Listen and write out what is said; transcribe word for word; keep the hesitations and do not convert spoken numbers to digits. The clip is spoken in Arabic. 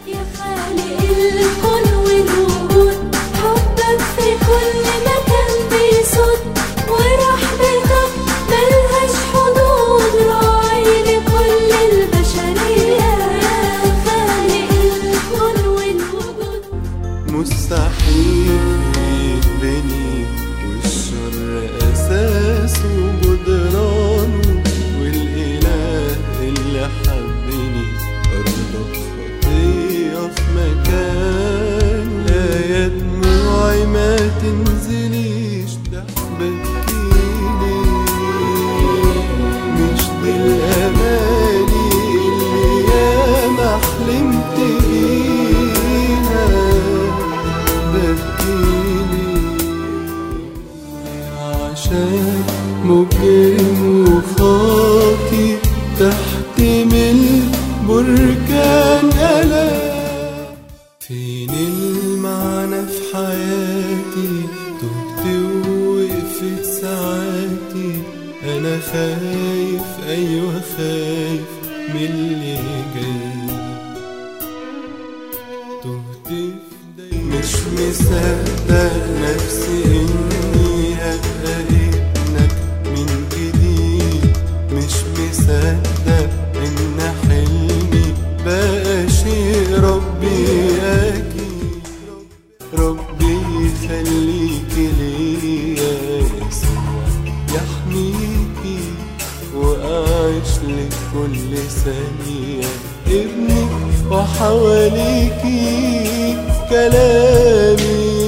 يا خالق الكون والوجود، حبك في كل مكان بيسود، ورحمتك ملهاش حدود، راعي لكل البشرية يا خالق الكون والوجود. مستحيل يتبني والشر أساسه جدرانه، والإله اللي حبني أرضك خطية في مكان، لا يا دموعي ما تنزليش تحبكيني، مش دي الأماني اللي ياما حلمت بيها، بكيني عشان مجرم وخاطي تحت من بركان ألام. فين المعنى في حياتي؟ تهت ووقفت ساعاتي، أنا خايف أيوة خايف من اللي جاي، تهت مش مصدق نفسي إني هبقى ابنك من جديد، مش مصدق إن حلمي بقى شيء ربي أكيد، ربي يخليكي ليا يسوع يحميكي، وأعيش لك كل ثانية ابنك، وحواليكي كلامي